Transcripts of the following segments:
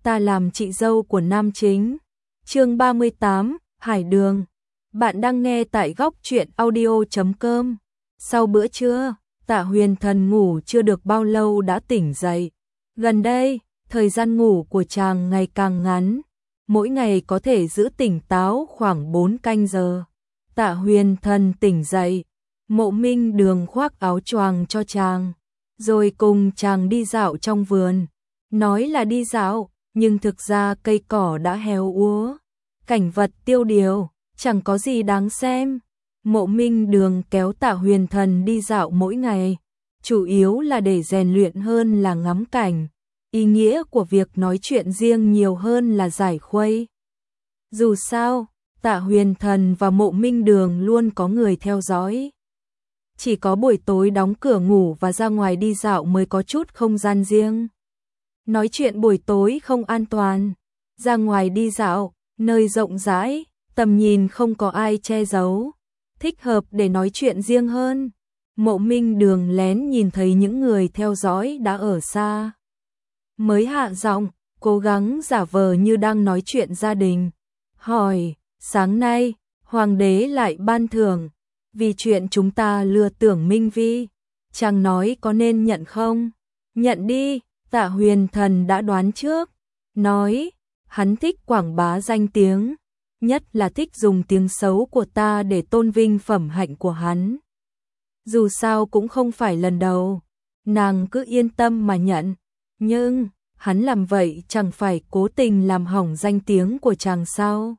ta làm chị dâu của nam chính. Chương 38, Hải Đường. Bạn đang nghe tại góc truyện audio.com. Sau bữa trưa, Tạ Huyền Thần ngủ chưa được bao lâu đã tỉnh dậy. Gần đây, thời gian ngủ của chàng ngày càng ngắn, mỗi ngày có thể giữ tỉnh táo khoảng 4 canh giờ. Tạ Huyền Thần tỉnh dậy, Mộ Minh Đường khoác áo choàng cho chàng, rồi cùng chàng đi dạo trong vườn. Nói là đi dạo, nhưng thực ra cây cỏ đã héo úa, cảnh vật tiêu điều, chẳng có gì đáng xem. Mộ Minh Đường kéo Tạ Huyền Thần đi dạo mỗi ngày, chủ yếu là để rèn luyện hơn là ngắm cảnh. Ý nghĩa của việc nói chuyện riêng nhiều hơn là giải khuây. Dù sao, Tạ Huyền Thần và Mộ Minh Đường luôn có người theo dõi. Chỉ có buổi tối đóng cửa ngủ và ra ngoài đi dạo mới có chút không gian riêng. Nói chuyện buổi tối không an toàn. Ra ngoài đi dạo, nơi rộng rãi, tầm nhìn không có ai che giấu, thích hợp để nói chuyện riêng hơn. Mộ Minh Đường lén nhìn thấy những người theo dõi đã ở xa, mới hạ giọng, cố gắng giả vờ như đang nói chuyện gia đình. Hỏi, sáng nay, Hoàng đế lại ban thưởng, vì chuyện chúng ta lừa Tưởng Minh Vi. Chàng nói có nên nhận không? Nhận đi, Tạ Huyền Thần đã đoán trước. Nói, hắn thích quảng bá danh tiếng, nhất là thích dùng tiếng xấu của ta để tôn vinh phẩm hạnh của hắn. Dù sao cũng không phải lần đầu, nàng cứ yên tâm mà nhận. Nhưng, hắn làm vậy chẳng phải cố tình làm hỏng danh tiếng của chàng sao?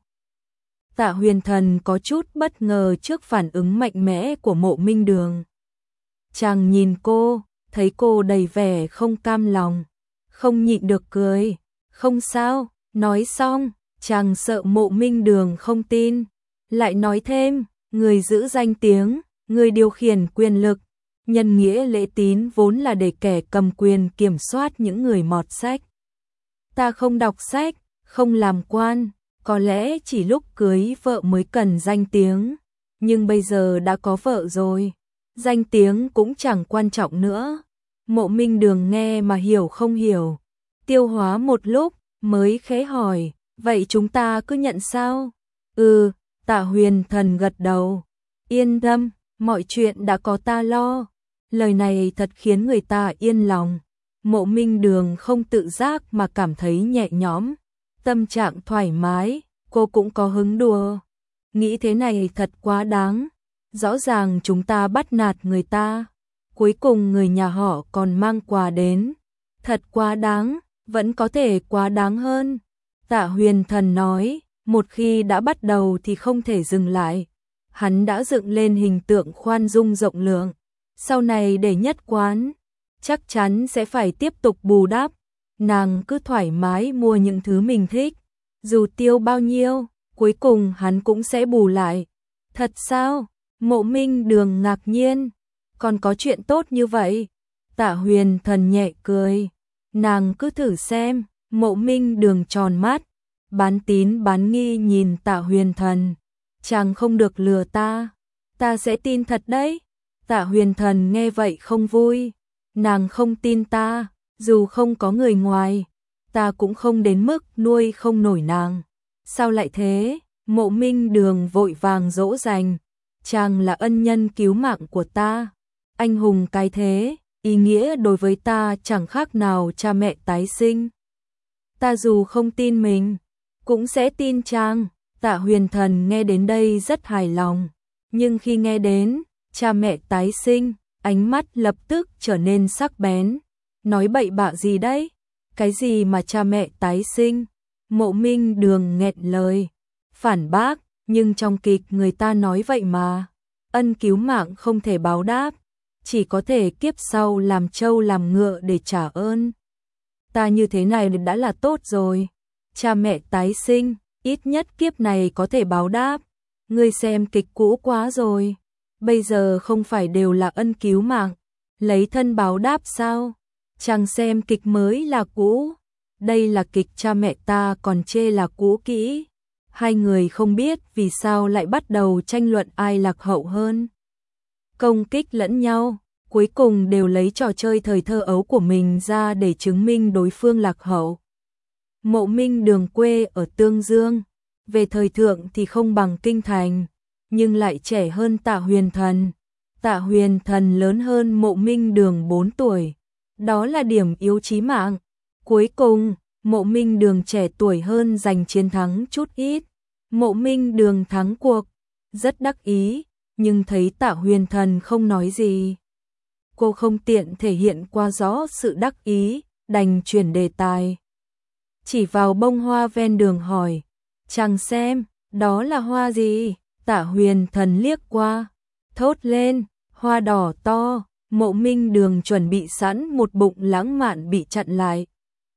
Tạ Huyền Thần có chút bất ngờ trước phản ứng mạnh mẽ của Mộ Minh Đường. Chàng nhìn cô, thấy cô đầy vẻ không cam lòng, không nhịn được cười. Không sao, nói xong, chàng sợ Mộ Minh Đường không tin, lại nói thêm, người giữ danh tiếng, người điều khiển quyền lực, nhân nghĩa lễ tín vốn là để kẻ cầm quyền kiểm soát những người mọt sách. Ta không đọc sách, không làm quan, có lẽ chỉ lúc cưới vợ mới cần danh tiếng, nhưng bây giờ đã có vợ rồi, danh tiếng cũng chẳng quan trọng nữa. Mộ Minh Đường nghe mà hiểu không hiểu, tiêu hóa một lúc mới khẽ hỏi, vậy chúng ta cứ nhận sao? Tạ Huyền Thần gật đầu, yên tâm, mọi chuyện đã có ta lo. Lời này thật khiến người ta yên lòng. Mộ Minh Đường không tự giác mà cảm thấy nhẹ nhõm, tâm trạng thoải mái, cô cũng có hứng đùa. Nghĩ thế này thật quá đáng, rõ ràng chúng ta bắt nạt người ta, cuối cùng người nhà họ còn mang quà đến. Thật quá đáng, vẫn có thể quá đáng hơn. Tạ Huyền Thần nói, một khi đã bắt đầu thì không thể dừng lại. Hắn đã dựng lên hình tượng khoan dung rộng lượng, sau này để nhất quán, chắc chắn sẽ phải tiếp tục bù đắp. Nàng cứ thoải mái mua những thứ mình thích, dù tiêu bao nhiêu, cuối cùng hắn cũng sẽ bù lại. Thật sao? Mộ Minh Đường ngạc nhiên, còn có chuyện tốt như vậy? Tạ Huyền Thần nhẹ cười, nàng cứ thử xem. Mộ Minh Đường tròn mắt, bán tín bán nghi nhìn Tạ Huyền Thần. Chàng không được lừa ta sẽ tin thật đấy. Tạ Huyền Thần nghe vậy không vui, nàng không tin ta, dù không có người ngoài, ta cũng không đến mức nuôi không nổi nàng. Sao lại thế? Mộ Minh Đường vội vàng dỗ dành, chàng là ân nhân cứu mạng của ta, anh hùng cái thế, ý nghĩa đối với ta chẳng khác nào cha mẹ tái sinh. Ta dù không tin mình, cũng sẽ tin chàng. Tạ Huyền Thần nghe đến đây rất hài lòng, nhưng khi nghe đến cha mẹ tái sinh, ánh mắt lập tức trở nên sắc bén. Nói bậy bạ gì đấy? Cái gì mà cha mẹ tái sinh? Mộ Minh Đường nghẹn lời, phản bác, nhưng trong kịch người ta nói vậy mà. Ân cứu mạng không thể báo đáp, chỉ có thể kiếp sau làm trâu làm ngựa để trả ơn. Ta như thế này đã là tốt rồi. Cha mẹ tái sinh, ít nhất kiếp này có thể báo đáp. Ngươi xem kịch cũ quá rồi. Bây giờ không phải đều là ân cứu mạng, lấy thân báo đáp sao? Chàng xem kịch mới là cũ, đây là kịch cha mẹ ta còn chê là cũ kỹ. Hai người không biết vì sao lại bắt đầu tranh luận ai lạc hậu hơn, công kích lẫn nhau, cuối cùng đều lấy trò chơi thời thơ ấu của mình ra để chứng minh đối phương lạc hậu. Mộ Minh Đường quê ở Tương Dương, về thời thượng thì không bằng kinh thành, nhưng lại trẻ hơn Tạ Huyền Thần. Tạ Huyền Thần lớn hơn Mộ Minh Đường 4 tuổi, đó là điểm yếu chí mạng. Cuối cùng, Mộ Minh Đường trẻ tuổi hơn giành chiến thắng chút ít. Mộ Minh Đường thắng cuộc, rất đắc ý, nhưng thấy Tạ Huyền Thần không nói gì. Cô không tiện thể hiện qua rõ sự đắc ý, đành chuyển đề tài. Chỉ vào bông hoa ven đường hỏi, chàng xem, đó là hoa gì? Tạ Huyền Thần liếc qua, thốt lên, hoa đỏ to. Mộ Minh Đường chuẩn bị sẵn một bụng lãng mạn bị chặn lại.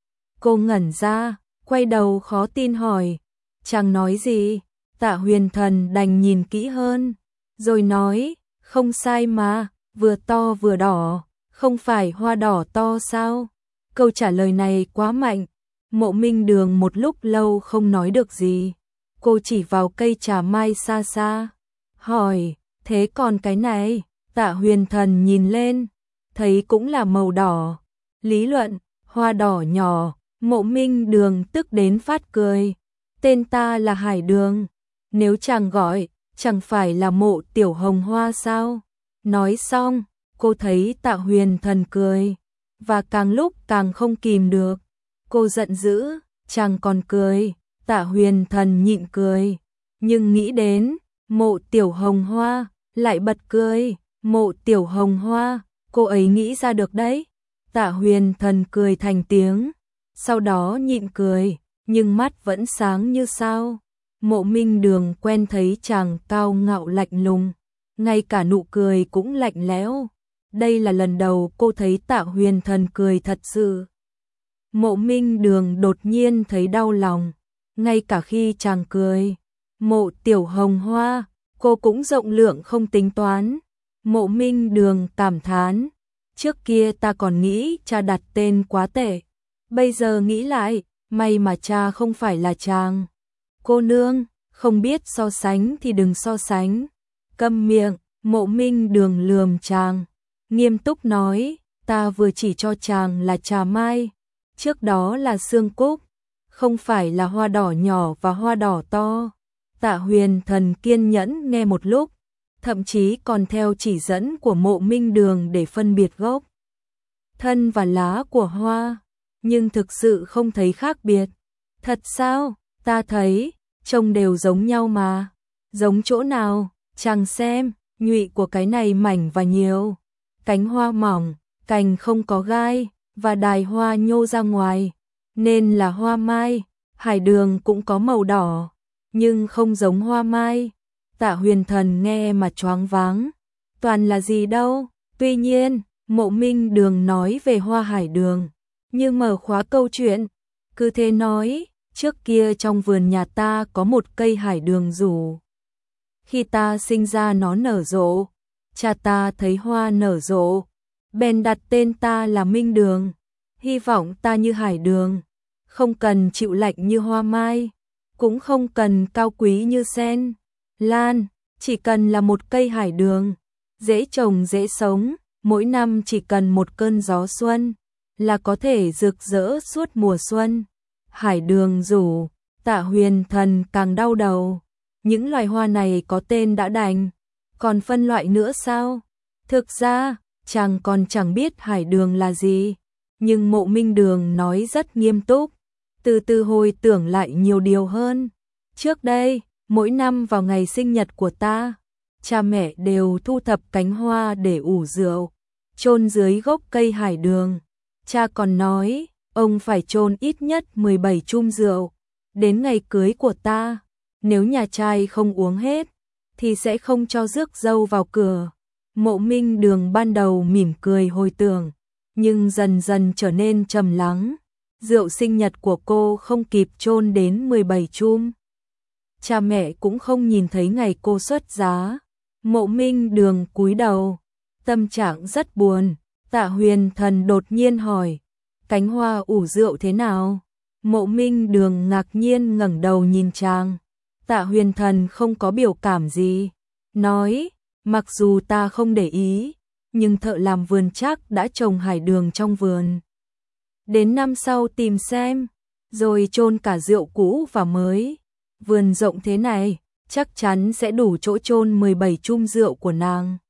Cô ngẩn ra, quay đầu khó tin hỏi, chàng nói gì? Tạ Huyền Thần đành nhìn kỹ hơn, rồi nói, không sai mà, vừa to vừa đỏ, không phải hoa đỏ to sao? Câu trả lời này quá mạnh, Mộ Minh Đường một lúc lâu không nói được gì. Cô chỉ vào cây trà mai xa xa, hỏi, thế còn cái này? Tạ Huyền Thần nhìn lên, thấy cũng là màu đỏ. Lý luận, hoa đỏ nhỏ. Mộ Minh Đường tức đến phát cười, tên ta là Hải Đường, nếu chàng gọi, chẳng phải là Mộ Tiểu Hồng Hoa sao? Nói xong, cô thấy Tạ Huyền Thần cười, và càng lúc càng không kìm được. Cô giận dữ, chàng còn cười. Tạ Huyền Thần nhịn cười, nhưng nghĩ đến Mộ Tiểu Hồng Hoa, lại bật cười. Mộ Tiểu Hồng Hoa, cô ấy nghĩ ra được đấy. Tạ Huyền Thần cười thành tiếng, sau đó nhịn cười, nhưng mắt vẫn sáng như sao. Mộ Minh Đường quen thấy chàng cao ngạo lạnh lùng, ngay cả nụ cười cũng lạnh lẽo. Đây là lần đầu cô thấy Tạ Huyền Thần cười thật sự. Mộ Minh Đường đột nhiên thấy đau lòng, ngay cả khi chàng cười. Mộ Tiểu Hồng Hoa, cô cũng rộng lượng không tính toán. Mộ Minh Đường cảm thán, trước kia ta còn nghĩ cha đặt tên quá tệ, bây giờ nghĩ lại, may mà cha không phải là chàng. Cô nương, không biết so sánh thì đừng so sánh. Câm miệng. Mộ Minh Đường lườm chàng, nghiêm túc nói, ta vừa chỉ cho chàng là trà mai, trước đó là xương cúc, không phải là hoa đỏ nhỏ và hoa đỏ to. Tạ Huyền Thần kiên nhẫn nghe một lúc, thậm chí còn theo chỉ dẫn của Mộ Minh Đường để phân biệt gốc, thân và lá của hoa, nhưng thực sự không thấy khác biệt. Thật sao? Ta thấy, trông đều giống nhau mà. Giống chỗ nào? Chàng xem, nhụy của cái này mảnh và nhiều, cánh hoa mỏng, cành không có gai, và đài hoa nhô ra ngoài, nên là hoa mai. Hải đường cũng có màu đỏ, nhưng không giống hoa mai. Tạ Huyền Thần nghe mà choáng váng, toàn là gì đâu. Tuy nhiên, Mộ Minh Đường nói về hoa hải đường, như mở khóa câu chuyện. Cứ thế nói, trước kia trong vườn nhà ta có một cây hải đường rủ. Khi ta sinh ra nó nở rộ, cha ta thấy hoa nở rộ, bèn đặt tên ta là Minh Đường, hy vọng ta như hải đường, không cần chịu lạnh như hoa mai, cũng không cần cao quý như sen, lan, chỉ cần là một cây hải đường, dễ trồng dễ sống, mỗi năm chỉ cần một cơn gió xuân là có thể rực rỡ suốt mùa xuân. Hải đường rủ, Tạ Huyền Thần càng đau đầu. Những loài hoa này có tên đã đành, còn phân loại nữa sao? Thực ra, chàng còn chẳng biết hải đường là gì, nhưng Mộ Minh Đường nói rất nghiêm túc, từ từ hồi tưởng lại nhiều điều hơn. Trước đây, mỗi năm vào ngày sinh nhật của ta, cha mẹ đều thu thập cánh hoa để ủ rượu, chôn dưới gốc cây hải đường. Cha còn nói, ông phải chôn ít nhất 17 chum rượu, đến ngày cưới của ta, nếu nhà trai không uống hết, thì sẽ không cho rước dâu vào cửa. Mộ Minh Đường ban đầu mỉm cười hồi tưởng, nhưng dần dần trở nên trầm lắng. Rượu sinh nhật của cô không kịp chôn đến 17 chum. Cha mẹ cũng không nhìn thấy ngày cô xuất giá. Mộ Minh Đường cúi đầu, tâm trạng rất buồn. Tạ Huyền Thần đột nhiên hỏi, cánh hoa ủ rượu thế nào? Mộ Minh Đường ngạc nhiên ngẩng đầu nhìn chàng. Tạ Huyền Thần không có biểu cảm gì, nói, mặc dù ta không để ý, nhưng thợ làm vườn chắc đã trồng hải đường trong vườn. Đến năm sau tìm xem. rồi chôn cả rượu cũ và mới. Vườn rộng thế này, chắc chắn sẽ đủ chỗ chôn 17 chum rượu của nàng.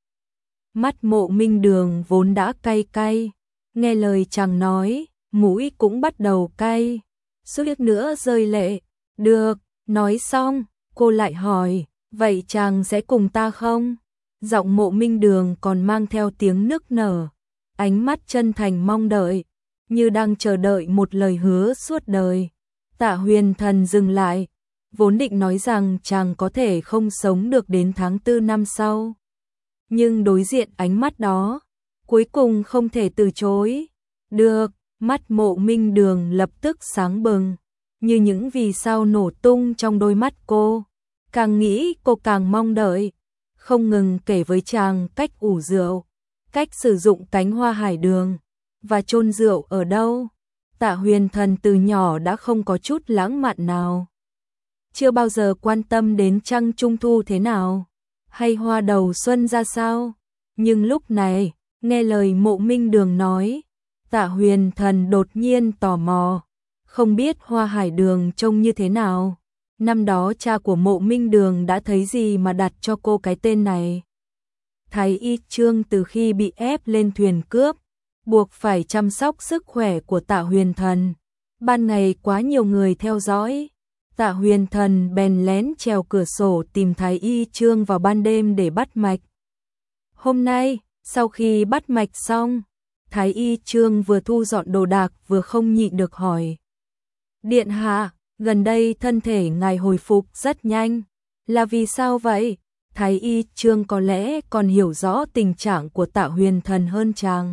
Mắt Mộ Minh Đường vốn đã cay cay, nghe lời chàng nói, mũi cũng bắt đầu cay, suýt nữa rơi lệ. Được, nói xong, cô lại hỏi, vậy chàng sẽ cùng ta không? Giọng Mộ Minh Đường còn mang theo tiếng nức nở, ánh mắt chân thành mong đợi, như đang chờ đợi một lời hứa suốt đời. Tạ Huyền Thần dừng lại, vốn định nói rằng chàng có thể không sống được đến tháng 4 năm sau. Nhưng đối diện ánh mắt đó, cuối cùng không thể từ chối. Được, mắt Mộ Minh Đường lập tức sáng bừng, như những vì sao nổ tung trong đôi mắt cô. Càng nghĩ cô càng mong đợi, không ngừng kể với chàng cách ủ rượu, cách sử dụng cánh hoa hải đường, và chôn rượu ở đâu. Tạ Huyền Thần từ nhỏ đã không có chút lãng mạn nào. Chưa bao giờ quan tâm đến trăng trung thu thế nào, hay hoa đầu xuân ra sao. Nhưng lúc này, nghe lời Mộ Minh Đường nói, Tạ Huyền Thần đột nhiên tò mò, không biết hoa hải đường trông như thế nào. Năm đó cha của Mộ Minh Đường đã thấy gì mà đặt cho cô cái tên này. Thái Y Trương từ khi bị ép lên thuyền cướp, buộc phải chăm sóc sức khỏe của Tạ Huyền Thần. Ban ngày quá nhiều người theo dõi, Tạ Huyền Thần bèn lén trèo cửa sổ tìm Thái Y Trương vào ban đêm để bắt mạch. Hôm nay, sau khi bắt mạch xong, Thái Y Trương vừa thu dọn đồ đạc vừa không nhịn được hỏi. Điện hạ, gần đây thân thể ngài hồi phục rất nhanh, là vì sao vậy? Thái Y Trương có lẽ còn hiểu rõ tình trạng của Tạ Huyền Thần hơn chàng.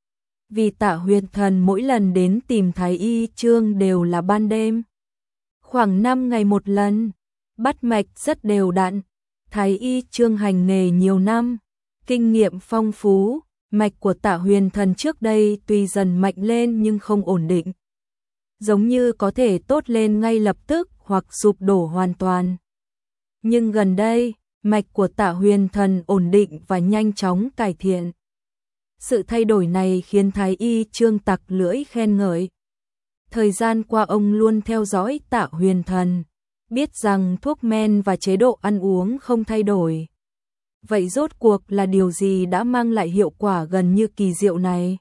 Vì Tạ Huyền Thần mỗi lần đến tìm Thái Y Trương đều là ban đêm. Khoảng 5 ngày một lần, bắt mạch rất đều đặn. Thái Y Trương hành nghề nhiều năm, kinh nghiệm phong phú, mạch của Tạ Huyền Thần trước đây tuy dần mạnh lên nhưng không ổn định. Giống như có thể tốt lên ngay lập tức hoặc sụp đổ hoàn toàn. Nhưng gần đây, mạch của Tạ Huyền Thần ổn định và nhanh chóng cải thiện. Sự thay đổi này khiến Thái Y Trương tặc lưỡi khen ngợi. Thời gian qua ông luôn theo dõi Tạ Huyền Thần, biết rằng thuốc men và chế độ ăn uống không thay đổi. Vậy rốt cuộc là điều gì đã mang lại hiệu quả gần như kỳ diệu này?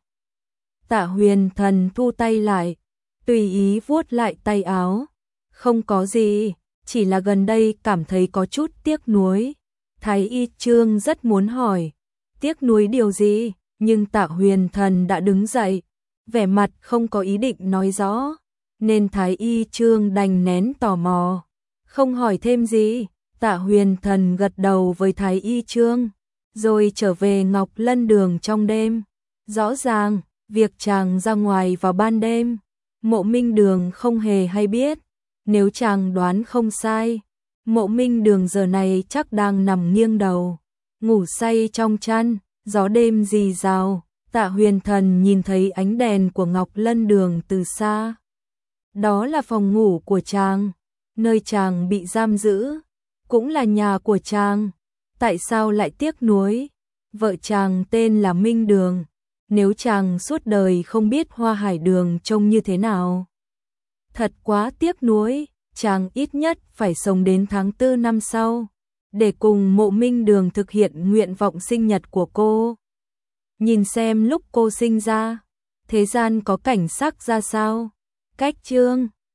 Tạ Huyền Thần thu tay lại, tùy ý vuốt lại tay áo. Không có gì, chỉ là gần đây cảm thấy có chút tiếc nuối. Thái Y Trương rất muốn hỏi, tiếc nuối điều gì? Nhưng Tạ Huyền Thần đã đứng dậy, vẻ mặt không có ý định nói rõ, nên Thái Y Trương đành nén tò mò, không hỏi thêm gì. Tạ Huyền Thần gật đầu với Thái Y Trương, rồi trở về Ngọc Lân Đường trong đêm. Rõ ràng, việc chàng ra ngoài vào ban đêm, Mộ Minh Đường không hề hay biết. Nếu chàng đoán không sai, Mộ Minh Đường giờ này chắc đang nằm nghiêng đầu, ngủ say trong chăn, gió đêm rì rào. Tạ Huyền Thần nhìn thấy ánh đèn của Ngọc Lân Đường từ xa. Đó là phòng ngủ của chàng, nơi chàng bị giam giữ, cũng là nhà của chàng. Tại sao lại tiếc nuối? Vợ chàng tên là Minh Đường, nếu chàng suốt đời không biết hoa hải đường trông như thế nào. Thật quá tiếc nuối, chàng ít nhất phải sống đến tháng 4 năm sau, để cùng Mộ Minh Đường thực hiện nguyện vọng sinh nhật của cô. Nhìn xem lúc cô sinh ra, thế gian có cảnh sắc ra sao. Cách chương